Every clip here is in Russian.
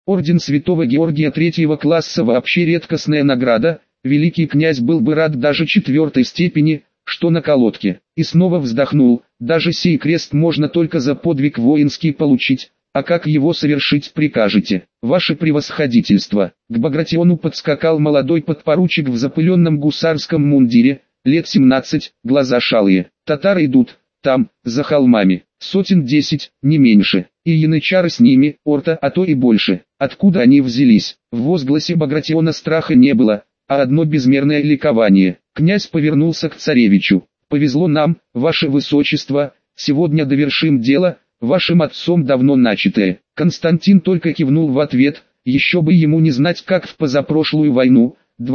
Орден Святого Георгия третьего класса вообще редкостная награда, великий князь был бы рад даже 4-й степени, что на колодке. И снова вздохнул, даже сей крест можно только за подвиг воинский получить, а как его совершить прикажете? Ваше превосходительство. К Багратиону подскакал молодой подпоручик в запыленном гусарском мундире, лет 17, глаза шалые. Татары идут, там, за холмами, сотен 10, не меньше, и янычары с ними, орта, а то и больше. Откуда они взялись? В возгласе Багратиона страха не было, а одно безмерное ликование. Князь повернулся к царевичу. «Повезло нам, ваше высочество, сегодня довершим дело, вашим отцом давно начатое». Константин только кивнул в ответ, еще бы ему не знать, как в позапрошлую войну,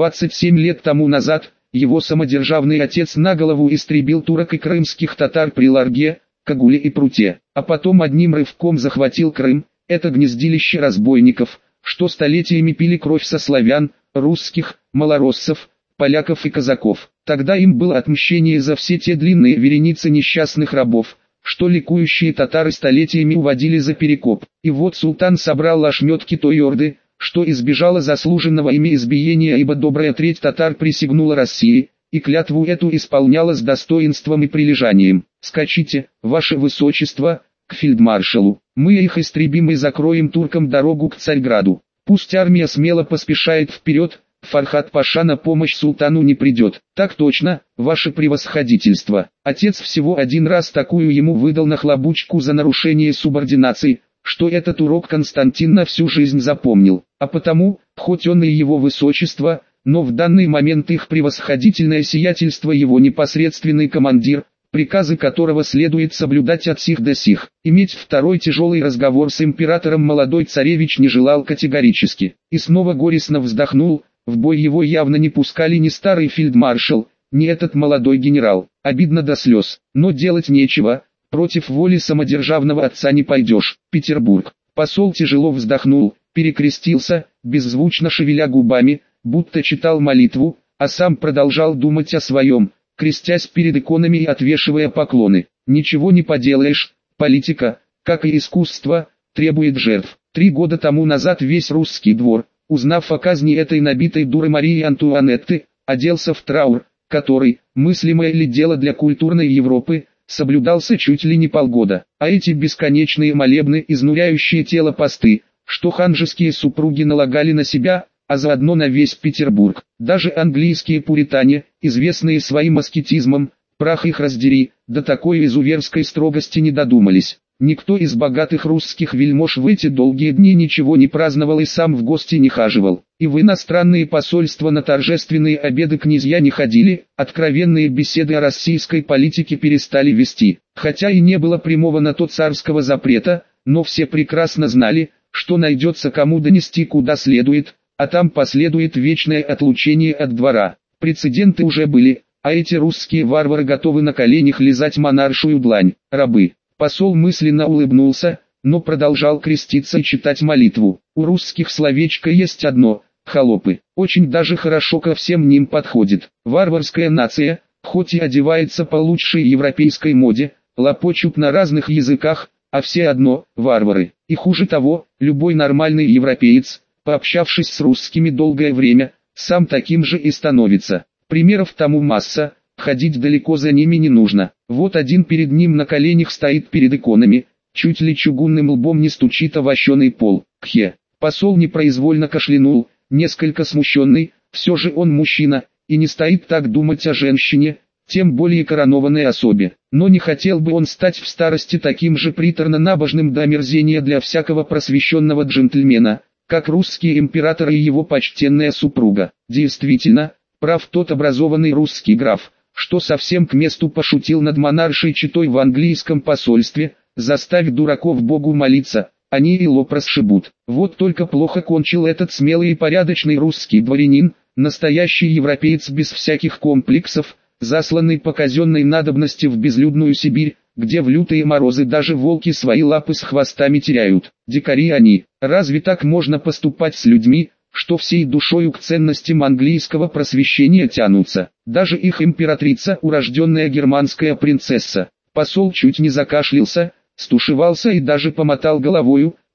27 лет тому назад, его самодержавный отец на голову истребил турок и крымских татар при Ларге, Кагуле и Пруте, а потом одним рывком захватил Крым, это гнездилище разбойников, что столетиями пили кровь со славян, русских, малороссов, поляков и казаков. Тогда им было отмщение за все те длинные вереницы несчастных рабов, что ликующие татары столетиями уводили за Перекоп. И вот султан собрал ошметки той орды, что избежала заслуженного ими избиения, ибо добрая треть татар присягнула России, и клятву эту исполняла с достоинством и прилежанием. «Скачите, ваше высочество, к фельдмаршалу, мы их истребим и закроем туркам дорогу к Царьграду. Пусть армия смело поспешает вперед, Фархад-паша на помощь султану не придет». «Так точно, ваше превосходительство». Отец всего один раз такую ему выдал нахлобучку за нарушение субординации, что этот урок Константин на всю жизнь запомнил. А потому, хоть он и его высочество, но в данный момент их превосходительное сиятельство его непосредственный командир, приказы которого следует соблюдать от сих до сих. Иметь второй тяжелый разговор с императором молодой царевич не желал категорически. И снова горестно вздохнул, в бой его явно не пускали ни старый фельдмаршал, ни этот молодой генерал. Обидно до слез, но делать нечего, против воли самодержавного отца не пойдешь. Петербург. Посол тяжело вздохнул, перекрестился, беззвучно шевеля губами, будто читал молитву, а сам продолжал думать о своем, крестясь перед иконами и отвешивая поклоны. Ничего не поделаешь, политика, как и искусство, требует жертв. 3 года тому назад весь русский двор, узнав о казни этой набитой дуры Марии Антуанетты, оделся в траур, который, мыслимое ли дело для культурной Европы, соблюдался чуть ли не полгода. А эти бесконечные молебны, изнуряющие тело посты, что ханжеские супруги налагали на себя, а заодно на весь Петербург. Даже английские пуритане, известные своим аскетизмом, прах их раздери, до такой изуверской строгости не додумались. Никто из богатых русских вельмож в эти долгие дни ничего не праздновал и сам в гости не хаживал. И в иностранные посольства на торжественные обеды князья не ходили, откровенные беседы о российской политике перестали вести. Хотя и не было прямого на то царского запрета, но все прекрасно знали, что найдется кому донести куда следует, а там последует вечное отлучение от двора. Прецеденты уже были, а эти русские варвары готовы на коленях лизать монаршую длань. Рабы. Посол мысленно улыбнулся, но продолжал креститься и читать молитву. У русских словечко есть одно – холопы. Очень даже хорошо ко всем ним подходит. Варварская нация, хоть и одевается по лучшей европейской моде, лопочут на разных языках, а все одно – варвары. И хуже того, любой нормальный европеец, пообщавшись с русскими долгое время, сам таким же и становится. Примеров тому масса, ходить далеко за ними не нужно. Вот один перед ним на коленях стоит перед иконами, чуть ли чугунным лбом не стучит о вощеный пол. Кхе. Посол непроизвольно кашлянул, несколько смущенный, все же он мужчина, и не стоит так думать о женщине, тем более коронованной особе. Но не хотел бы он стать в старости таким же приторно-набожным до омерзения для всякого просвещенного джентльмена, как русский император и его почтенная супруга. Действительно, прав тот образованный русский граф, что совсем к месту пошутил над монаршей четой в английском посольстве: «Заставь дураков Богу молиться, они и лоб расшибут». Вот только плохо кончил этот смелый и порядочный русский дворянин, настоящий европеец без всяких комплексов, засланный по казенной надобности в безлюдную Сибирь, где в лютые морозы даже волки свои лапы с хвостами теряют. Дикари они. Разве так можно поступать с людьми, что всей душою к ценностям английского просвещения тянутся? Даже их императрица, урожденная германская принцесса. Посол чуть не закашлялся, стушевался и даже помотал головою,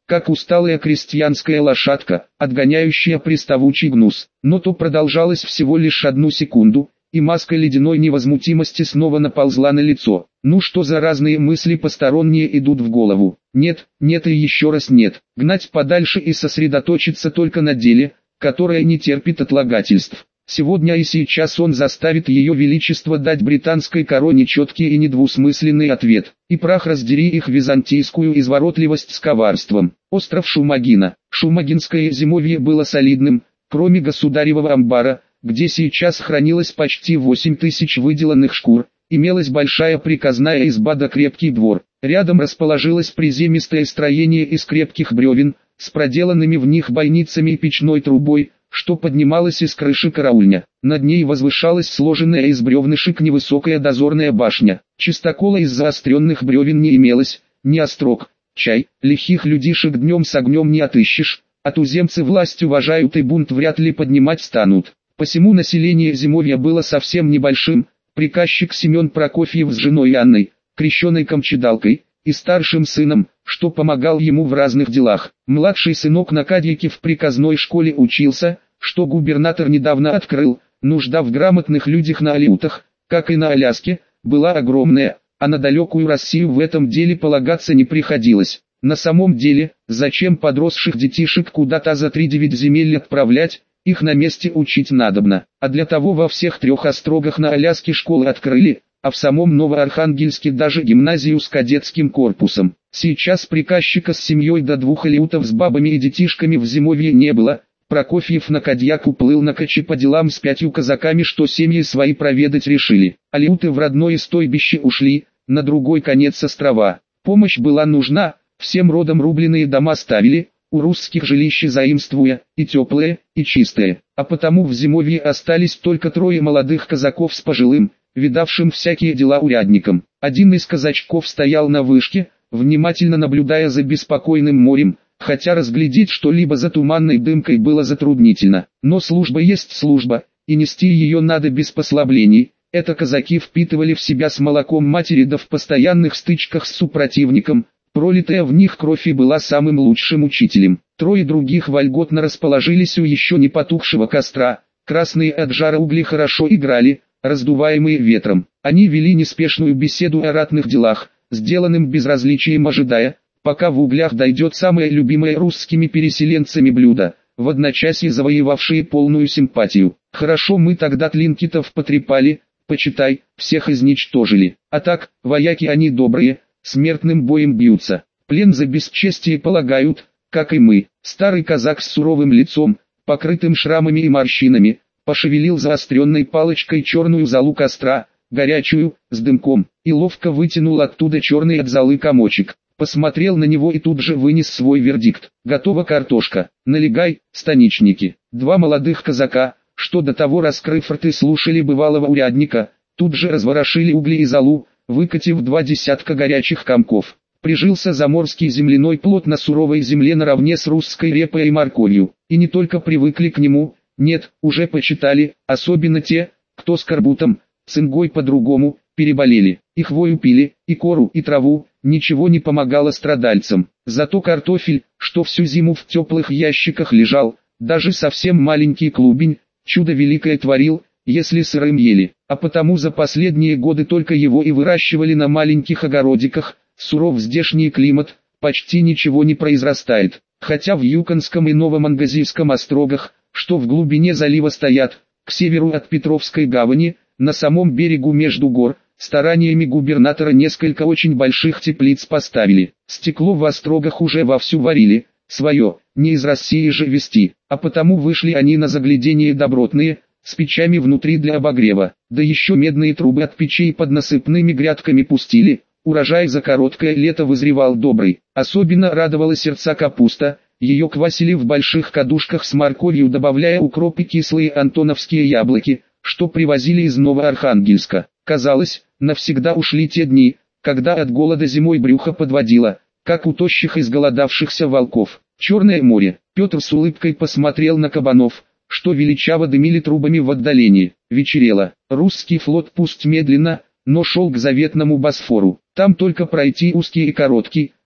как усталая крестьянская лошадка, отгоняющая приставучий гнус. Но то продолжалось всего лишь 1 секунду, и маска ледяной невозмутимости снова наползла на лицо. Ну что за разные мысли посторонние идут в голову? Нет, нет и еще раз нет. Гнать подальше и сосредоточиться только на деле, которое не терпит отлагательств. Сегодня и сейчас он заставит ее величество дать британской короне четкий и недвусмысленный ответ. И прах раздери их византийскую изворотливость с коварством. Остров Шумагина. Шумагинское зимовье было солидным, кроме государевого амбара, где сейчас хранилось почти 8000 выделанных шкур, имелась большая приказная изба да крепкий двор. Рядом расположилось приземистое строение из крепких бревен, с проделанными в них бойницами и печной трубой, что поднималось из крыши караульня. Над ней возвышалась сложенная из бревнышек невысокая дозорная башня. Чистокола из заостренных бревен не имелось, ни острог, чай, лихих людишек днем с огнем не отыщешь, а туземцы власть уважают и бунт вряд ли поднимать станут. Посему население зимовья было совсем небольшим, приказчик Семен Прокофьев с женой Анной, крещеной камчедалкой, и старшим сыном, что помогал ему в разных делах. Младший сынок на кадьяке в приказной школе учился, что губернатор недавно открыл. Нужда в грамотных людях на Алеутах, как и на Аляске, была огромная, а на далекую Россию в этом деле полагаться не приходилось. На самом деле, зачем подросших детишек куда-то за 3-9 земель отправлять, их на месте учить надобно. А для того во всех 3 острогах на Аляске школы открыли, а в самом Новоархангельске даже гимназию с кадетским корпусом. Сейчас приказчика с семьей до 2 алеутов с бабами и детишками в зимовье не было. Прокофьев на кадьяк уплыл на Качи по делам с 5 казаками, что семьи свои проведать решили. Алеуты в родное стойбище ушли, на другой конец острова. Помощь была нужна, всем родом рубленые дома ставили, у русских жилища заимствуя, и теплые, и чистые. А потому в зимовье остались только 3 молодых казаков с пожилым, видавшим всякие дела урядником. Один из казачков стоял на вышке, внимательно наблюдая за беспокойным морем, хотя разглядеть что-либо за туманной дымкой было затруднительно. Но служба есть служба, и нести ее надо без послаблений. Это казаки впитывали в себя с молоком матери, да в постоянных стычках с супротивником. Пролитая в них кровь и была самым лучшим учителем. 3 других вольготно расположились у еще не потухшего костра. Красные от жара угли хорошо играли, раздуваемые ветром. Они вели неспешную беседу о ратных делах, сделанным безразличием ожидая, пока в углях дойдет самое любимое русскими переселенцами блюдо, в одночасье завоевавшие полную симпатию. Хорошо мы тогда тлинкитов потрепали, почитай, всех изничтожили. А так, вояки они добрые, смертным боем бьются, плен за бесчестие полагают, как и мы. Старый казак с суровым лицом, покрытым шрамами и морщинами, пошевелил заостренной палочкой черную золу костра, горячую, с дымком, и ловко вытянул оттуда черный от золы комочек. Посмотрел на него и тут же вынес свой вердикт. Готова картошка, налегай, станичники. 2 молодых казака, что до того раскрыв рты слушали бывалого урядника, тут же разворошили угли и золу, выкатив 2 десятка горячих комков. Прижился заморский земляной плод на суровой земле наравне с русской репой и морковью, и не только привыкли к нему, нет, уже почитали, особенно те, кто с карбутом, цингой по-другому, переболели. И хвою пили, и кору, и траву, ничего не помогало страдальцам. Зато картофель, что всю зиму в теплых ящиках лежал, даже совсем маленький клубень, чудо великое творил, если сырым ели. А потому за последние годы только его и выращивали на маленьких огородиках. Суров здешний климат, почти ничего не произрастает. Хотя в Юконском и Новомангазийском острогах, что в глубине залива стоят, к северу от Петровской гавани, на самом берегу между гор, стараниями губернатора несколько очень больших теплиц поставили. Стекло в острогах уже вовсю варили, свое, не из России же везти, а потому вышли они на заглядение добротные, с печами внутри для обогрева, да еще медные трубы от печей под насыпными грядками пустили. Урожай за короткое лето вызревал добрый. Особенно радовала сердца капуста, ее квасили в больших кадушках с морковью, добавляя укроп и кислые антоновские яблоки, что привозили из Новоархангельска. Казалось, навсегда ушли те дни, когда от голода зимой брюхо подводило, как у тощих изголодавшихся волков. Черное море. Петр с улыбкой посмотрел на кабанов, что величаво дымили трубами в отдалении. Вечерело. Русский флот пусть медленно, но шел к заветному Босфору. Там только пройти узкий и короткий,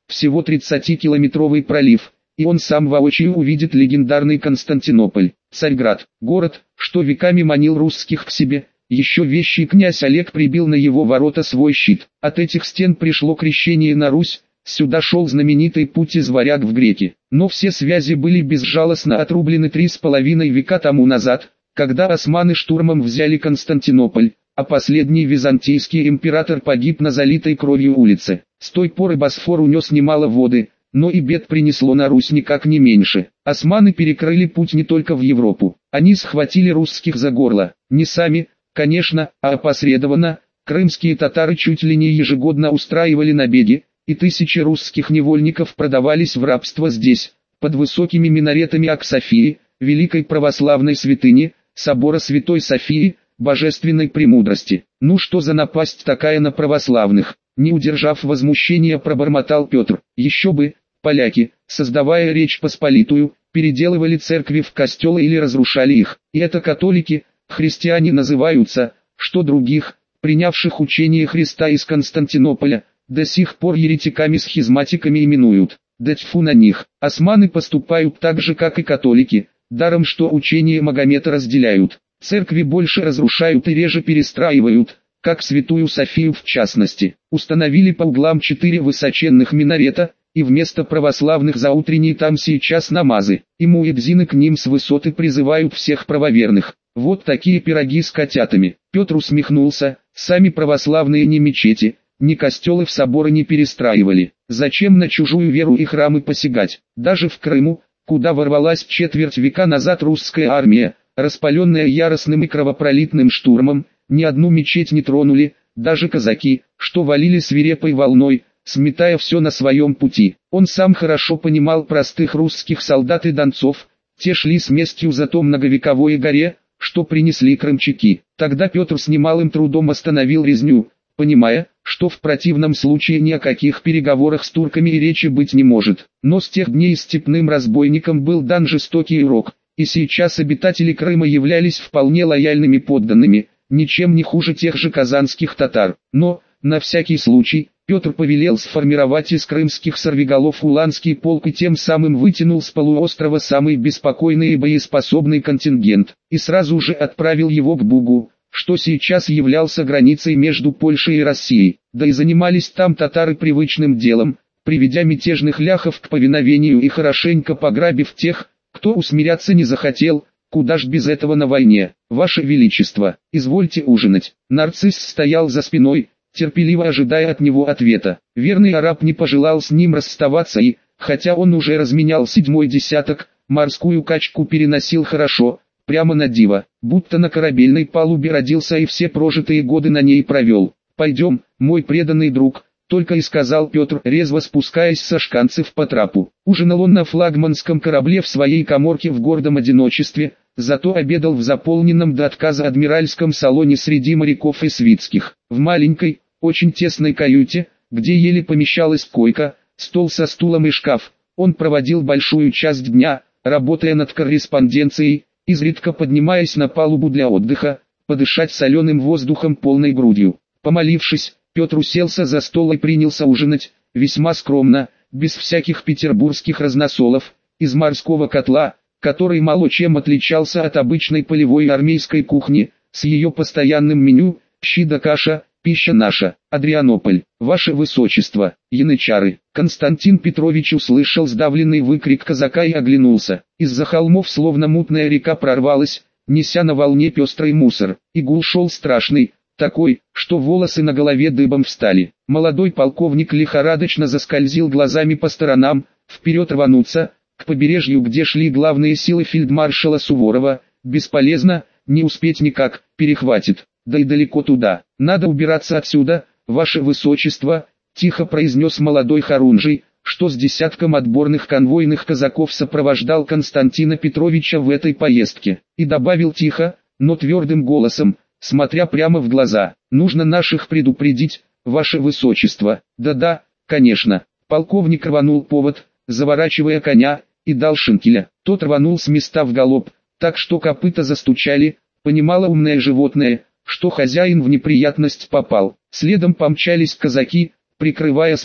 всего 30-километровый пролив, и он сам воочию увидит легендарный Константинополь, Царьград, город, что веками манил русских к себе. Еще вещий князь Олег прибил на его ворота свой щит. От этих стен пришло крещение на Русь, сюда шел знаменитый путь из варяг в греки. Но все связи были безжалостно отрублены 3,5 века тому назад, когда османы штурмом взяли Константинополь, а последний византийский император погиб на залитой кровью улице. С той поры Босфор унес немало воды, но и бед принесло на Русь никак не меньше. Османы перекрыли путь не только в Европу, они схватили русских за горло, не сами, конечно, а опосредованно. Крымские татары чуть ли не ежегодно устраивали набеги, и тысячи русских невольников продавались в рабство здесь, под высокими минаретами Ак-Софии, великой православной святыни, собора Святой Софии, божественной премудрости. Ну что за напасть такая на православных? Не удержав возмущения, пробормотал Петр. Еще бы, поляки, создавая Речь Посполитую, переделывали церкви в костелы или разрушали их. И это католики, христиане называются, что других, принявших учение Христа из Константинополя, до сих пор еретиками-схизматиками именуют. Да тьфу на них. Османы поступают так же, как и католики, даром что учение Магомета разделяют. Церкви больше разрушают и реже перестраивают, как Святую Софию в частности. Установили по углам 4 высоченных минарета, и вместо православных за утренние там сейчас намазы. И муэдзины к ним с высоты призывают всех правоверных. Вот такие пироги с котятами. Петр усмехнулся, сами православные ни мечети, ни костелы в соборы не перестраивали. Зачем на чужую веру и храмы посягать? Даже в Крыму, куда ворвалась четверть века назад русская армия, распаленная яростным и кровопролитным штурмом, ни одну мечеть не тронули, даже казаки, что валили свирепой волной, сметая все на своем пути. Он сам хорошо понимал простых русских солдат и донцов, те шли с местью за то многовековой горе, что принесли крымчаки. Тогда Петр с немалым трудом остановил резню, понимая, что в противном случае ни о каких переговорах с турками и речи быть не может. Но с тех дней степным разбойникам был дан жестокий урок, и сейчас обитатели Крыма являлись вполне лояльными подданными, ничем не хуже тех же казанских татар. Но, на всякий случай, Петр повелел сформировать из крымских сорвиголов уланский полк и тем самым вытянул с полуострова самый беспокойный и боеспособный контингент, и сразу же отправил его к Бугу, что сейчас являлся границей между Польшей и Россией. Да и занимались там татары привычным делом, приведя мятежных ляхов к повиновению и хорошенько пограбив тех, кто усмиряться не захотел. Куда ж без этого на войне? Ваше Величество, извольте ужинать. Нарцисс стоял за спиной, терпеливо ожидая от него ответа. Верный араб не пожелал с ним расставаться и, хотя он уже разменял 7-й десяток, морскую качку переносил хорошо, прямо на диво, будто на корабельной палубе родился и все прожитые годы на ней провел. «Пойдем, мой преданный друг», — только и сказал Петр, резво спускаясь со шканцев по трапу. Ужинал он на флагманском корабле в своей каморке в гордом одиночестве, зато обедал в заполненном до отказа адмиральском салоне среди моряков и свитских. В маленькой, очень тесной каюте, где еле помещалась койка, стол со стулом и шкаф, он проводил большую часть дня, работая над корреспонденцией, изредка поднимаясь на палубу для отдыха, подышать соленым воздухом полной грудью. Помолившись, Петр уселся за стол и принялся ужинать, весьма скромно, без всяких петербургских разносолов, из морского котла, который мало чем отличался от обычной полевой армейской кухни, с ее постоянным меню, щи да каша, пища наша, Адрианополь, ваше высочество, янычары. Константин Петрович услышал сдавленный выкрик казака и оглянулся. Из-за холмов словно мутная река прорвалась, неся на волне пестрый мусор, и гул шел страшный, такой, что волосы на голове дыбом встали. Молодой полковник лихорадочно заскользил глазами по сторонам, вперед рвануться, к побережью, где шли главные силы фельдмаршала Суворова, бесполезно, не успеть никак, перехватит, да и далеко туда. Надо убираться отсюда, ваше высочество, тихо произнес молодой хорунжий, что с десятком отборных конвойных казаков сопровождал Константина Петровича в этой поездке, и добавил тихо, но твердым голосом, смотря прямо в глаза: нужно наших предупредить, ваше высочество. Да-да, конечно. Полковник рванул повод, заворачивая коня, и дал шинкеля. Тот рванул с места в галоп, так что копыта застучали, понимало умное животное, что хозяин в неприятность попал. Следом помчались казаки, прикрывая спину.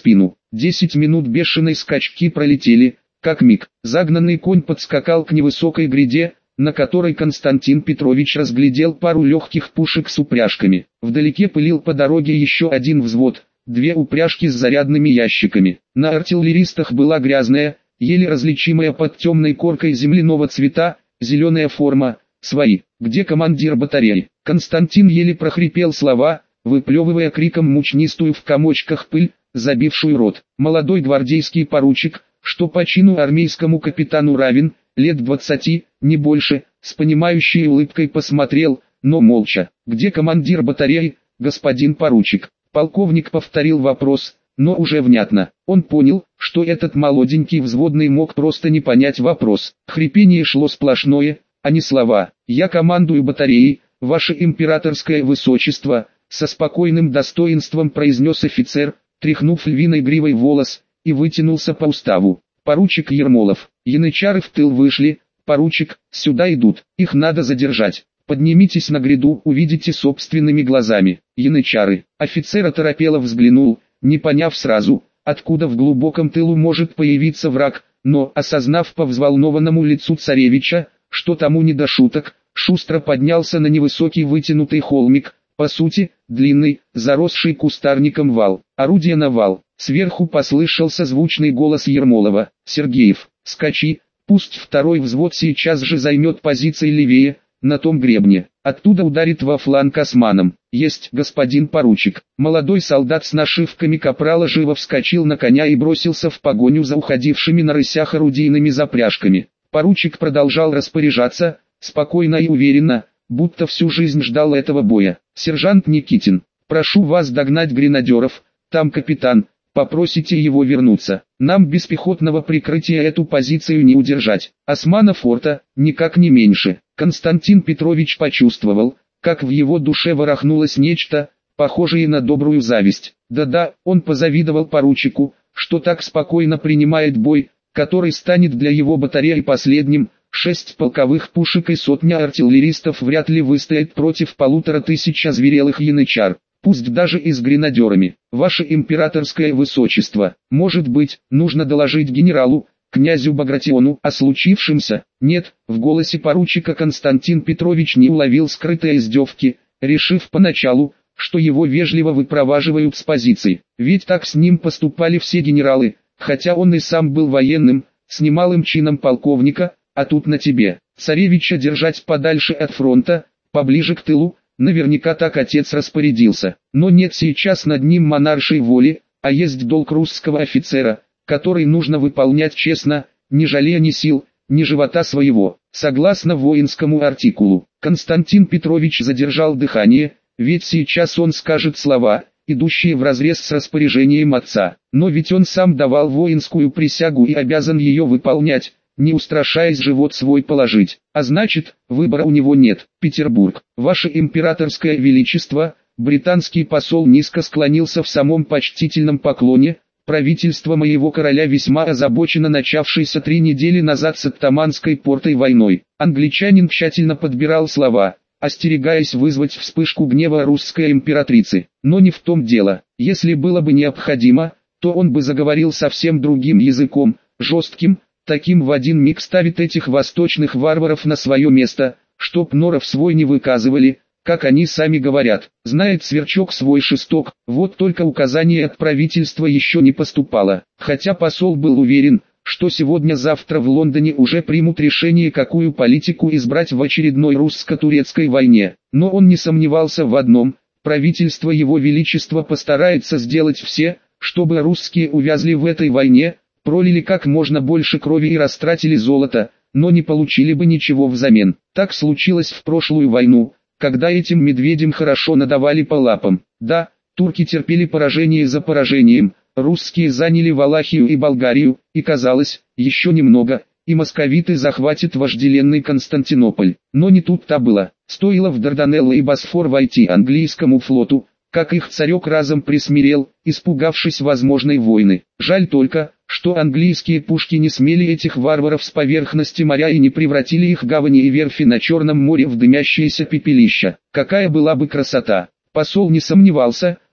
10 минут бешеной скачки пролетели, как миг. Загнанный конь подскакал к невысокой гряде, на которой Константин Петрович разглядел пару легких пушек с упряжками. Вдалеке пылил по дороге еще один взвод, 2 упряжки с зарядными ящиками. На артиллеристах была грязная, еле различимая под темной коркой земляного цвета, зеленая форма. «Свои, где командир батареи?» Константин еле прохрипел слова, выплевывая криком мучнистую в комочках пыль, забившую рот. Молодой гвардейский поручик, что по чину армейскому капитану равен, лет 20, не больше, с понимающей улыбкой посмотрел, но молча. «Где командир батареи, господин поручик?» Полковник повторил вопрос, но уже внятно. Он понял, что этот молоденький взводный мог просто не понять вопрос. Хрипение шло сплошное, а не слова. «Я командую батареей, ваше императорское высочество», со спокойным достоинством произнес офицер, тряхнув львиной гривой волос, и вытянулся по уставу. «Поручик Ермолов, янычары в тыл вышли, поручик, сюда идут, их надо задержать. Поднимитесь на гряду, увидите собственными глазами». Янычары. Офицер оторопело взглянул, не поняв сразу, откуда в глубоком тылу может появиться враг, но, осознав по взволнованному лицу царевича, что тому не до шуток, шустро поднялся на невысокий вытянутый холмик, по сути, длинный, заросший кустарником вал. Орудие на вал. Сверху послышался звучный голос Ермолова. «Сергеев, скачи, пусть второй взвод сейчас же займет позиции левее, на том гребне. Оттуда ударит во фланг османам». «Есть, господин поручик». Молодой солдат с нашивками капрала живо вскочил на коня и бросился в погоню за уходившими на рысях орудийными запряжками. Поручик продолжал распоряжаться, спокойно и уверенно, будто всю жизнь ждал этого боя. «Сержант Никитин, прошу вас догнать гренадеров, там капитан, попросите его вернуться. Нам без пехотного прикрытия эту позицию не удержать. Османа форта, никак не меньше». Константин Петрович почувствовал, как в его душе ворохнулось нечто, похожее на добрую зависть. Да-да, он позавидовал поручику, что так спокойно принимает бой, который станет для его батареи последним. 6 полковых пушек и сотня артиллеристов вряд ли выстоят против 1500 озверелых янычар, пусть даже и с гренадерами. «Ваше императорское высочество, может быть, нужно доложить генералу, князю Багратиону, о случившемся?» «Нет», в голосе поручика Константин Петрович не уловил скрытой издевки, решив поначалу, что его вежливо выпроваживают с позиций. Ведь так с ним поступали все генералы, хотя он и сам был военным, с немалым чином полковника. А тут на тебе, царевича, держать подальше от фронта, поближе к тылу, наверняка так отец распорядился. Но нет сейчас над ним монаршей воли, а есть долг русского офицера, который нужно выполнять честно, не жалея ни сил, ни живота своего. Согласно воинскому артикулу, Константин Петрович задержал дыхание, ведь сейчас он скажет слова, идущие вразрез с распоряжением отца. Но ведь он сам давал воинскую присягу и обязан ее выполнять, не устрашаясь живот свой положить. А значит, выбора у него нет. «Петербург, ваше императорское величество», британский посол низко склонился в самом почтительном поклоне. «Правительство моего короля весьма озабочено начавшейся 3 недели назад с Оттоманской портой войной». Англичанин тщательно подбирал слова, остерегаясь вызвать вспышку гнева русской императрицы. Но не в том дело. Если было бы необходимо, то он бы заговорил совсем другим языком, жестким, таким в один миг ставит этих восточных варваров на свое место, чтоб норов свой не выказывали, как они сами говорят. Знает сверчок свой шесток, вот только указание от правительства еще не поступало. Хотя посол был уверен, что сегодня-завтра в Лондоне уже примут решение, какую политику избрать в очередной русско-турецкой войне. Но он не сомневался в одном: правительство его величества постарается сделать все, чтобы русские увязли в этой войне, пролили как можно больше крови и растратили золото, но не получили бы ничего взамен. Так случилось в прошлую войну, когда этим медведям хорошо надавали по лапам. Да, турки терпели поражение за поражением, русские заняли Валахию и Болгарию, и казалось, еще немного, и московиты захватят вожделенный Константинополь. Но не тут-то было. Стоило в Дарданеллы и Босфор войти английскому флоту, как их царек разом присмирел, испугавшись возможной войны. Жаль только, что английские пушки не смели этих варваров с поверхности моря и не превратили их гавани и верфи на Черном море в дымящиеся пепелища. Какая была бы красота! Посол не сомневался,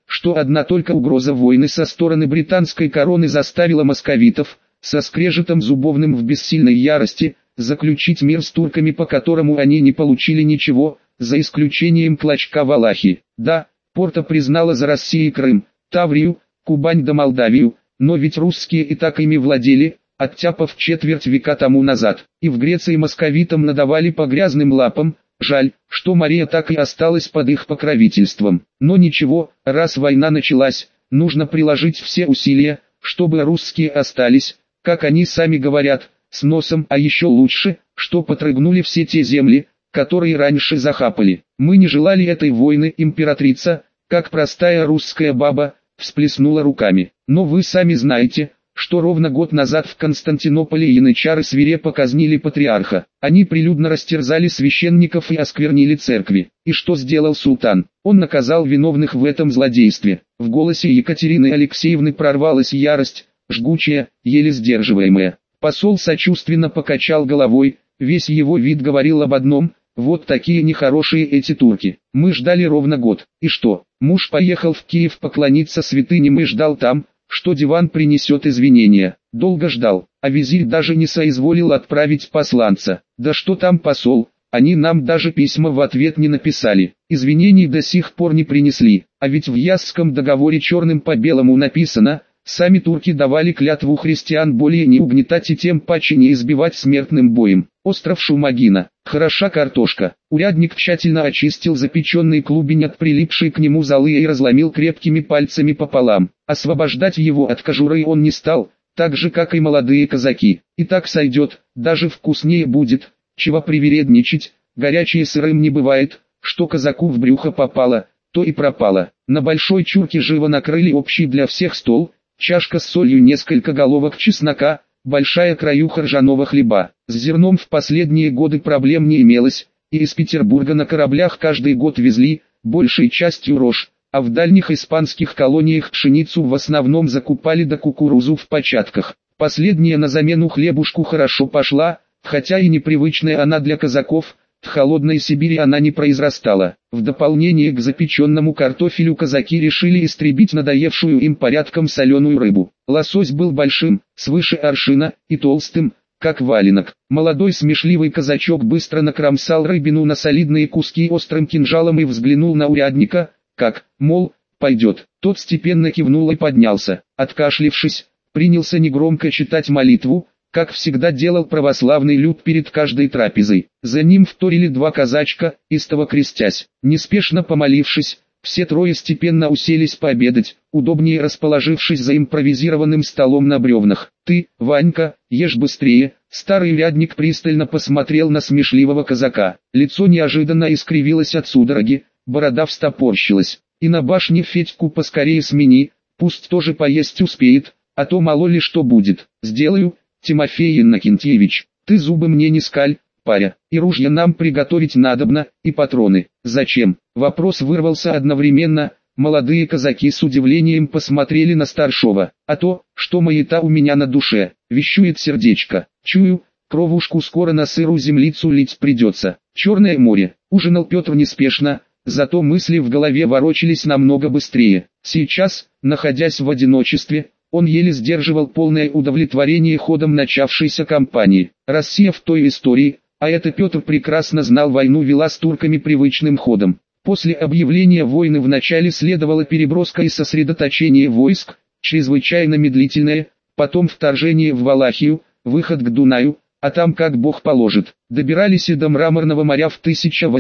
что одна только угроза войны со стороны британской короны заставила московитов, со скрежетом зубовным в бессильной ярости, заключить мир с турками, по которому они не получили ничего, за исключением клочка Валахии. Да, Порта признала за Россией Крым, Таврию, Кубань да Молдавию, но ведь русские и так ими владели, оттяпав четверть века тому назад, и в Греции московитам надавали по грязным лапам. Жаль, что Мария так и осталась под их покровительством. Но ничего, раз война началась, нужно приложить все усилия, чтобы русские остались, как они сами говорят, с носом, а еще лучше, что потрогнули все те земли, которые раньше захапали. Мы не желали этой войны, императрица, как простая русская баба, всплеснула руками. Но вы сами знаете, что ровно год назад в Константинополе янычары свирепо казнили патриарха. Они прилюдно растерзали священников и осквернили церкви. И что сделал султан? Он наказал виновных в этом злодействе. В голосе Екатерины Алексеевны прорвалась ярость, жгучая, еле сдерживаемая. Посол сочувственно покачал головой, весь его вид говорил об одном: вот такие нехорошие эти турки. Мы ждали ровно год. И что? Муж поехал в Киев поклониться святыням и ждал там, что диван принесет извинения. Долго ждал, а визирь даже не соизволил отправить посланца. Да что там посол, они нам даже письма в ответ не написали. Извинений до сих пор не принесли. А ведь в Ясском договоре черным по белому написано: сами турки давали клятву христиан более не угнетать и тем паче не избивать смертным боем. Остров Шумагина. Хороша картошка. Урядник тщательно очистил запеченный клубень от прилипшей к нему золы и разломил крепкими пальцами пополам. Освобождать его от кожуры он не стал, так же как и молодые казаки. И так сойдет, даже вкуснее будет. Чего привередничать, горячее сырым не бывает, что казаку в брюхо попало, то и пропало. На большой чурке живо накрыли общий для всех стол, чашка с солью, несколько головок чеснока, большая краюха ржаного хлеба. С зерном в последние годы проблем не имелось, и из Петербурга на кораблях каждый год везли, большей частью рожь, а в дальних испанских колониях пшеницу в основном закупали да кукурузу в початках. Последняя на замену хлебушку хорошо пошла, хотя и непривычная она для казаков, в холодной Сибири она не произрастала. В дополнение к запеченному картофелю казаки решили истребить надоевшую им порядком соленую рыбу. Лосось был большим, свыше аршина, и толстым, как валенок. Молодой смешливый казачок быстро накромсал рыбину на солидные куски острым кинжалом и взглянул на урядника, как, мол, пойдет. Тот степенно кивнул и поднялся. Откашлившись, принялся негромко читать молитву, как всегда делал православный люд перед каждой трапезой. За ним вторили два казачка, истово крестясь. Неспешно помолившись, все трое степенно уселись пообедать, удобнее расположившись за импровизированным столом на бревнах. «Ты, Ванька, ешь быстрее!» Старый урядник пристально посмотрел на смешливого казака. Лицо неожиданно искривилось от судороги, борода встопорщилась. «И на башне Федьку поскорее смени, пусть тоже поесть успеет, а то мало ли что будет». «Сделаю, Тимофей Иннокентьевич, ты зубы мне не скаль, паря, и ружья нам приготовить надобно, и патроны». «Зачем?» Вопрос вырвался одновременно. Молодые казаки с удивлением посмотрели на старшего. «А то, что маята у меня на душе, вещует сердечко. Чую, кровушку скоро на сырую землицу лить придется». Черное море. Ужинал Петр неспешно, зато мысли в голове ворочались намного быстрее. Сейчас, находясь в одиночестве, он еле сдерживал полное удовлетворение ходом начавшейся кампании. Россия в той истории, а это Петр прекрасно знал, войну вела с турками привычным ходом. После объявления войны вначале следовала переброска и сосредоточение войск, чрезвычайно медлительное, потом вторжение в Валахию, выход к Дунаю, а там как бог положит. Добирались и до Мраморного моря в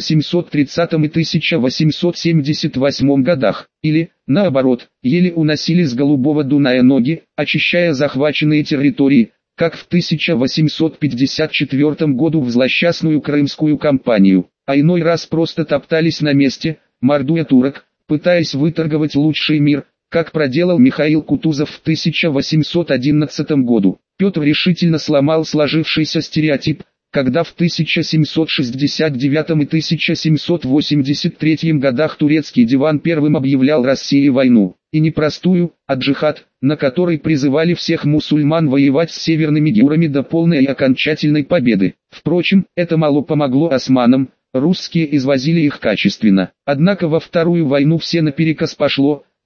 1830 и 1878 годах, или, наоборот, еле уносили с Голубого Дуная ноги, очищая захваченные территории, как в 1854 году в злосчастную Крымскую кампанию, а иной раз просто топтались на месте, мордуя турок, пытаясь выторговать лучший мир, как проделал Михаил Кутузов в 1811 году. Петр решительно сломал сложившийся стереотип, когда в 1769 и 1783 годах турецкий диван первым объявлял России войну, и не простую, а джихад, на который призывали всех мусульман воевать с северными гюрами до полной и окончательной победы. Впрочем, это мало помогло османам, русские извозили их качественно. Однако во Вторую войну все наперекос пошло,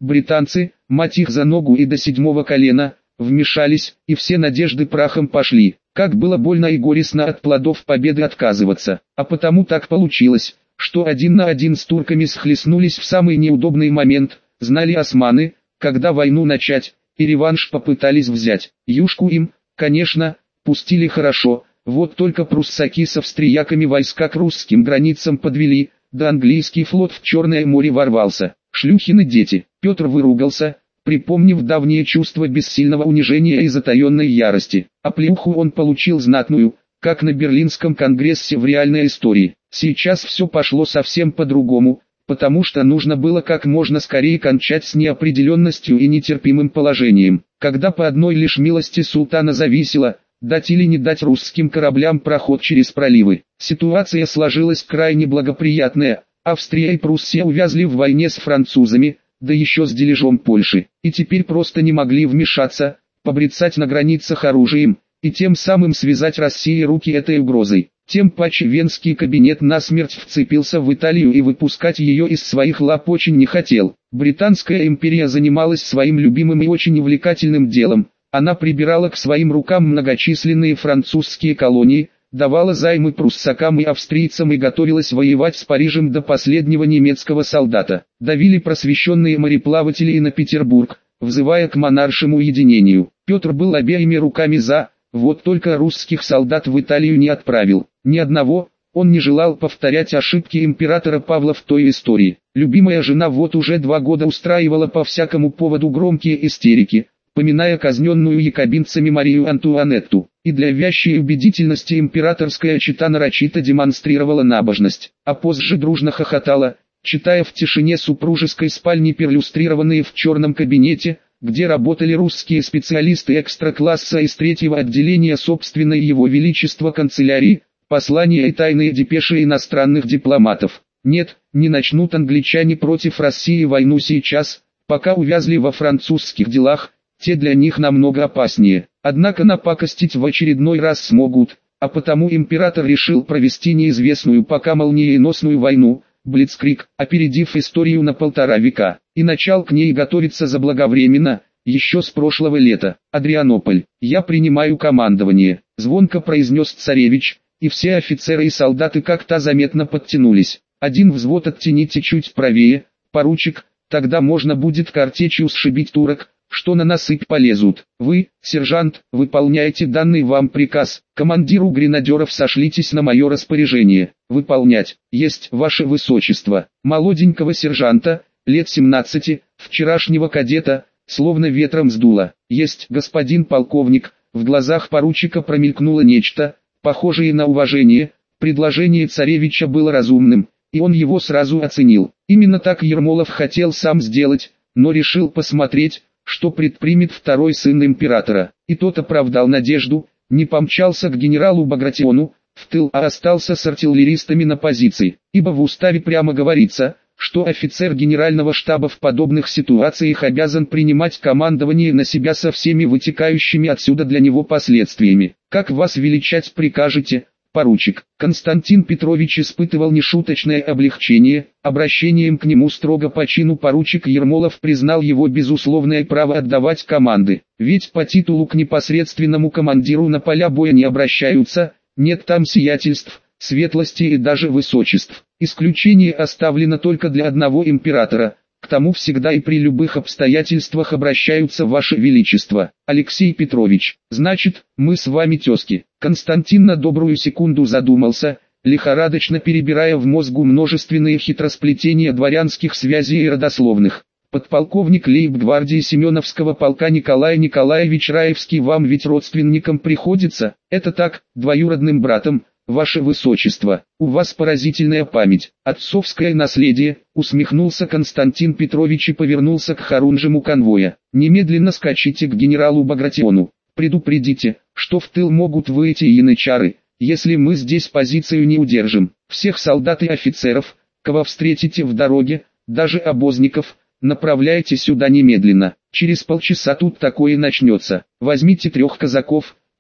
Британцы, мать их за ногу и до 7-го колена, вмешались, и все надежды прахом пошли. Как было больно и горестно от плодов победы отказываться. А потому так получилось, что 1 на 1 с турками схлестнулись в самый неудобный момент. Знали османы, когда войну начать, и реванш попытались взять. Юшку им, конечно, пустили хорошо, вот только пруссаки с австрияками войска к русским границам подвели, да английский флот в Черное море ворвался. Шлюхины дети. Петр выругался, припомнив давние чувства бессильного унижения и затаенной ярости. А плюху он получил знатную, как на Берлинском конгрессе в реальной истории. Сейчас все пошло совсем по-другому, потому что нужно было как можно скорее кончать с неопределенностью и нетерпимым положением. Когда по одной лишь милости султана зависело, дать или не дать русским кораблям проход через проливы. Ситуация сложилась крайне благоприятная. Австрия и Пруссия увязли в войне с французами, да еще с дележом Польши, и теперь просто не могли вмешаться, побрецать на границах оружием, и тем самым связать России руки этой угрозой. Тем паче венский кабинет насмерть вцепился в Италию и выпускать ее из своих лап очень не хотел. Британская империя занималась своим любимым и очень увлекательным делом. Она прибирала к своим рукам многочисленные французские колонии, давала займы пруссакам и австрийцам и готовилась воевать с Парижем до последнего немецкого солдата. Давили просвещенные мореплаватели и на Петербург, взывая к монаршему единению. Петр был обеими руками за, вот только русских солдат в Италию не отправил. Ни одного. Он не желал повторять ошибки императора Павла в той истории. Любимая жена вот уже 2 года устраивала по всякому поводу громкие истерики, поминая казненную якобинцами Марию Антуанетту. И для вящей убедительности императорская чета нарочито демонстрировала набожность, а позже дружно хохотала, читая в тишине супружеской спальни перлюстрированные в черном кабинете, где работали русские специалисты экстра-класса из 3-го отделения собственной его величества канцелярии, послания и тайные депеши иностранных дипломатов. Нет, не начнут англичане против России войну сейчас, пока увязли во французских делах, те для них намного опаснее. Однако напакостить в очередной раз смогут, а потому император решил провести неизвестную пока молниеносную войну, Блицкриг, опередив историю на 1,5 века, и начал к ней готовиться заблаговременно, еще с прошлого лета. Адрианополь, я принимаю командование, звонко произнес царевич, и все офицеры и солдаты как-то заметно подтянулись. Один взвод оттяните чуть правее, поручик, тогда можно будет картечью сшибить турок, что на насыпь полезут. Вы, сержант, выполняете данный вам приказ. Командиру гренадеров сошлитесь на мое распоряжение. Выполнять. Есть, ваше высочество. Молоденького сержанта, лет 17, вчерашнего кадета, словно ветром сдуло. Есть, господин полковник. В глазах поручика промелькнуло нечто, похожее на уважение. Предложение царевича было разумным, и он его сразу оценил. Именно так Ермолов хотел сам сделать, но решил посмотреть, что предпримет второй сын императора. И тот оправдал надежду, не помчался к генералу Багратиону в тыл, а остался с артиллеристами на позиции. Ибо в уставе прямо говорится, что офицер генерального штаба в подобных ситуациях обязан принимать командование на себя со всеми вытекающими отсюда для него последствиями. Как вас величать прикажете, поручик? Константин Петрович испытывал нешуточное облегчение, обращением к нему строго по чину поручик Ермолов признал его безусловное право отдавать команды, ведь по титулу к непосредственному командиру на поля боя не обращаются, нет там сиятельств, светлости и даже высочеств. Исключение оставлено только для одного императора, к тому всегда и при любых обстоятельствах обращаются ваше величество. Алексей Петрович, значит, мы с вами тезки. Константин на добрую секунду задумался, лихорадочно перебирая в мозгу множественные хитросплетения дворянских связей и родословных. Подполковник лейб-гвардии Семеновского полка Николай Николаевич Раевский вам ведь родственником приходится? Это так, двоюродным братом. Ваше высочество, у вас поразительная память, отцовское наследие, усмехнулся Константин Петрович и повернулся к хорунжему конвоя. Немедленно скачите к генералу Багратиону, предупредите, что в тыл могут выйти янычары, если мы здесь позицию не удержим. Всех солдат и офицеров, кого встретите в дороге, даже обозников, направляйте сюда немедленно. Через полчаса тут такое начнется. Возьмите 3 казаков,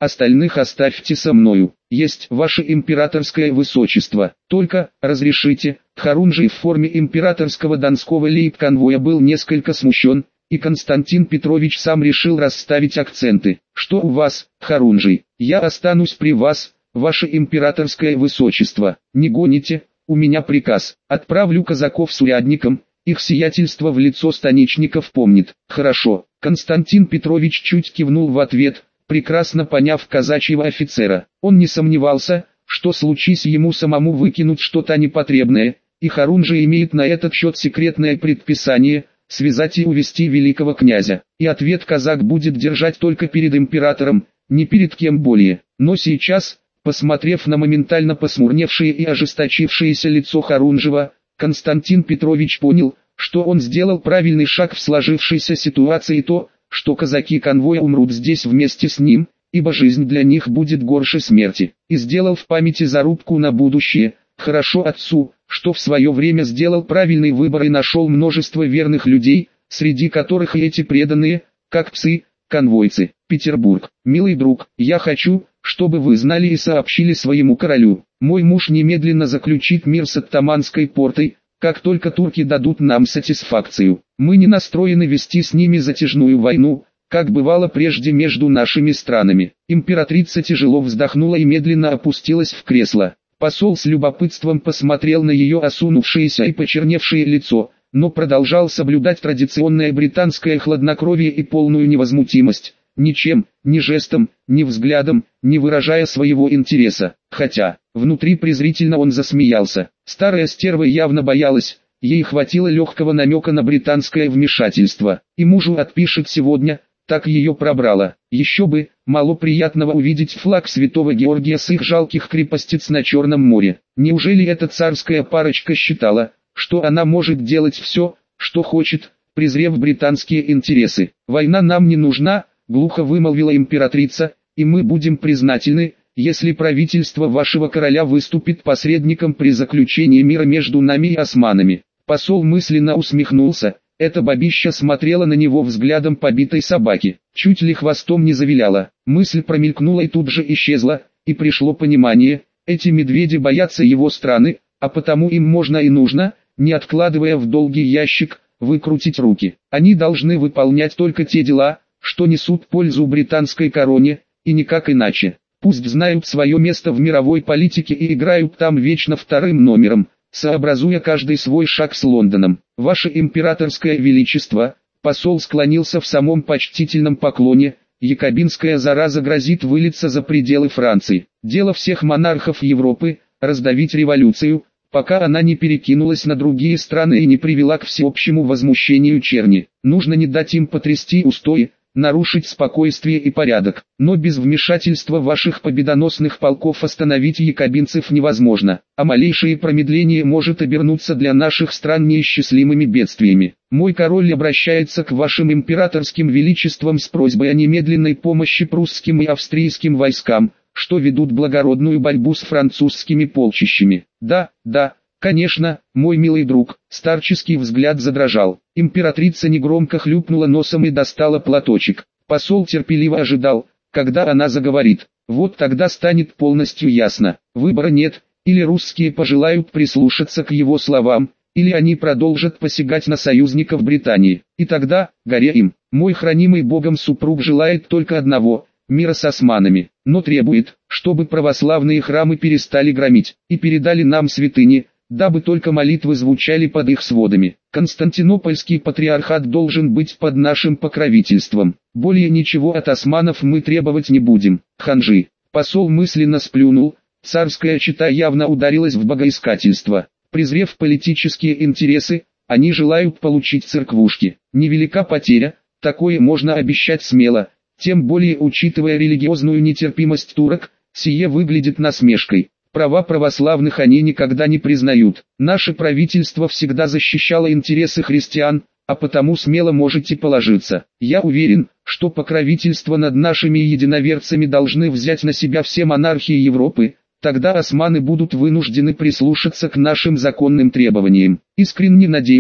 остальных оставьте со мною. Есть, ваше императорское высочество. Только, разрешите». Харунжий в форме императорского донского лейб-конвоя был несколько смущен, и Константин Петрович сам решил расставить акценты. «Что у вас, Харунжий? Я останусь при вас, ваше императорское высочество. Не гоните, у меня приказ. Отправлю казаков с урядником, их сиятельство в лицо станичников помнит». «Хорошо». Константин Петрович чуть кивнул в ответ, прекрасно поняв казачьего офицера. Он не сомневался, что случись ему самому выкинуть что-то непотребное, и Харунжий имеет на этот счет секретное предписание – связать и увести великого князя. И ответ казак будет держать только перед императором, не перед кем более. Но сейчас, посмотрев на моментально посмурневшее и ожесточившееся лицо Харунжева, Константин Петрович понял, что он сделал правильный шаг в сложившейся ситуации, и то, что казаки конвоя умрут здесь вместе с ним, ибо жизнь для них будет горше смерти. И сделал в памяти зарубку на будущее: хорошо отцу, что в свое время сделал правильный выбор и нашел множество верных людей, среди которых и эти преданные, как псы, конвойцы. Петербург. Милый друг, я хочу, чтобы вы знали и сообщили своему королю. Мой муж немедленно заключит мир с Оттоманской портой, как только турки дадут нам сатисфакцию. Мы не настроены вести с ними затяжную войну, как бывало прежде между нашими странами. Императрица тяжело вздохнула и медленно опустилась в кресло. Посол с любопытством посмотрел на ее осунувшееся и почерневшее лицо, но продолжал соблюдать традиционное британское хладнокровие и полную невозмутимость, ничем, ни жестом, ни взглядом, не выражая своего интереса. Хотя, внутри презрительно он засмеялся. Старая стерва явно боялась, ей хватило легкого намека на британское вмешательство. И мужу отпишет сегодня, так ее пробрало. Еще бы, мало приятного увидеть флаг святого Георгия с их жалких крепостиц на Черном море. Неужели эта царская парочка считала, что она может делать все, что хочет, презрев британские интересы? «Война нам не нужна», — глухо вымолвила императрица, «и мы будем признательны, если правительство вашего короля выступит посредником при заключении мира между нами и османами». Посол мысленно усмехнулся. Эта бабища смотрела на него взглядом побитой собаки, чуть ли хвостом не завиляла. Мысль промелькнула и тут же исчезла, и пришло понимание: эти медведи боятся его страны, а потому им можно и нужно, не откладывая в долгий ящик, выкрутить руки. Они должны выполнять только те дела, что несут пользу британской короне, и никак иначе. Пусть знают свое место в мировой политике и играют там вечно вторым номером, сообразуя каждый свой шаг с Лондоном. «Ваше императорское величество», посол склонился в самом почтительном поклоне, «якобинская зараза грозит вылиться за пределы Франции. Дело всех монархов Европы – раздавить революцию, пока она не перекинулась на другие страны и не привела к всеобщему возмущению черни. Нужно не дать им потрясти устои, нарушить спокойствие и порядок. Но без вмешательства ваших победоносных полков остановить якобинцев невозможно, а малейшее промедление может обернуться для наших стран неисчислимыми бедствиями. Мой король обращается к вашим императорским величествам с просьбой о немедленной помощи прусским и австрийским войскам, что ведут благородную борьбу с французскими полчищами». «Да, да, конечно, мой милый друг». Старческий взгляд задрожал. Императрица негромко хлюпнула носом и достала платочек. Посол терпеливо ожидал, когда она заговорит. Вот тогда станет полностью ясно. Выбора нет: или русские пожелают прислушаться к его словам, или они продолжат посягать на союзников Британии. И тогда, горе им. Мой хранимый Богом супруг желает только одного – мира с османами, но требует, чтобы православные храмы перестали громить и передали нам святыни, дабы только молитвы звучали под их сводами. Константинопольский патриархат должен быть под нашим покровительством. Более ничего от османов мы требовать не будем. Ханжи. Посол мысленно сплюнул. Царская чета явно ударилась в богоискательство. Презрев политические интересы, они желают получить церквушки. Невелика потеря, такое можно обещать смело. Тем более, учитывая религиозную нетерпимость турок, сие выглядит насмешкой. Права православных они никогда не признают. Наше правительство всегда защищало интересы христиан, а потому смело можете положиться. Я уверен, что покровительство над нашими единоверцами должны взять на себя все монархии Европы, тогда османы будут вынуждены прислушаться к нашим законным требованиям. Искренне надеюсь,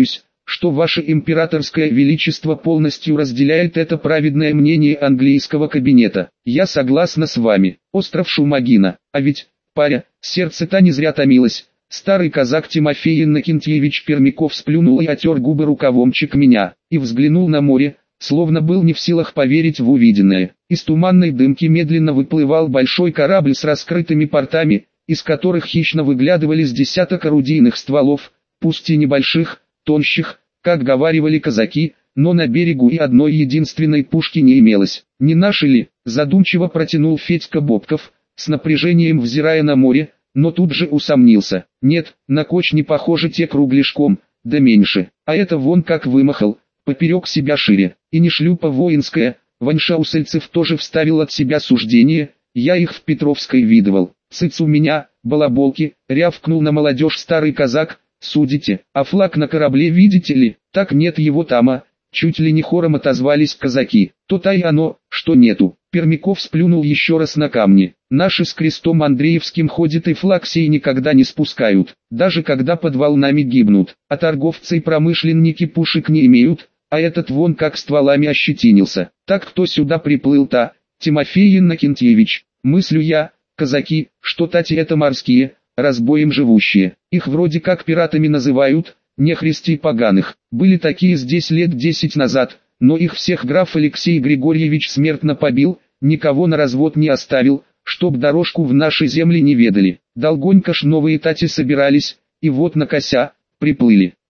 что ваше императорское величество полностью разделяет это праведное мнение английского кабинета. Я согласна с вами. Остров Шумагина. А ведь, паря, сердце-то не зря томилось. Старый казак Тимофей Иннокентьевич Пермяков сплюнул и отер губы рукавомчик меня, и взглянул на море, словно был не в силах поверить в увиденное. Из туманной дымки медленно выплывал большой корабль с раскрытыми портами, из которых хищно выглядывали с десяток орудийных стволов, пусть и небольших, тонщих, как говаривали казаки, но на берегу и одной единственной пушки не имелось. «Не наши ли?» – задумчиво протянул Федька Бобков, с напряжением взирая на море, но тут же усомнился. «Нет, на коч не похожи те кругляшком, да меньше, а это вон как вымахал, поперек себя шире, и не шлюпа воинская». Ваншаусельцев тоже вставил от себя суждение, я их в Петровской видывал. «Цыц у меня, балаболки», рявкнул на молодежь старый казак, «судите, а флаг на корабле видите ли? Так нет его тама», чуть ли не хором отозвались казаки. «То-то и оно, что нету». Пермяков сплюнул еще раз на камни. «Наши с крестом Андреевским ходят и флаг сей никогда не спускают, даже когда под волнами гибнут, а торговцы и промышленники пушек не имеют, а этот вон как стволами ощетинился. Так кто сюда приплыл-то? Тимофей Иннокентьевич, мыслю я, казаки, что тати это морские, разбоем живущие, их вроде как пиратами называют, нехристи поганых, были такие здесь лет 10 назад, но их всех граф Алексей Григорьевич смертно побил, никого на развод не оставил, чтоб дорожку в наши земли не ведали. Долгонько ж новые тати собирались, и вот на кося, приплыли.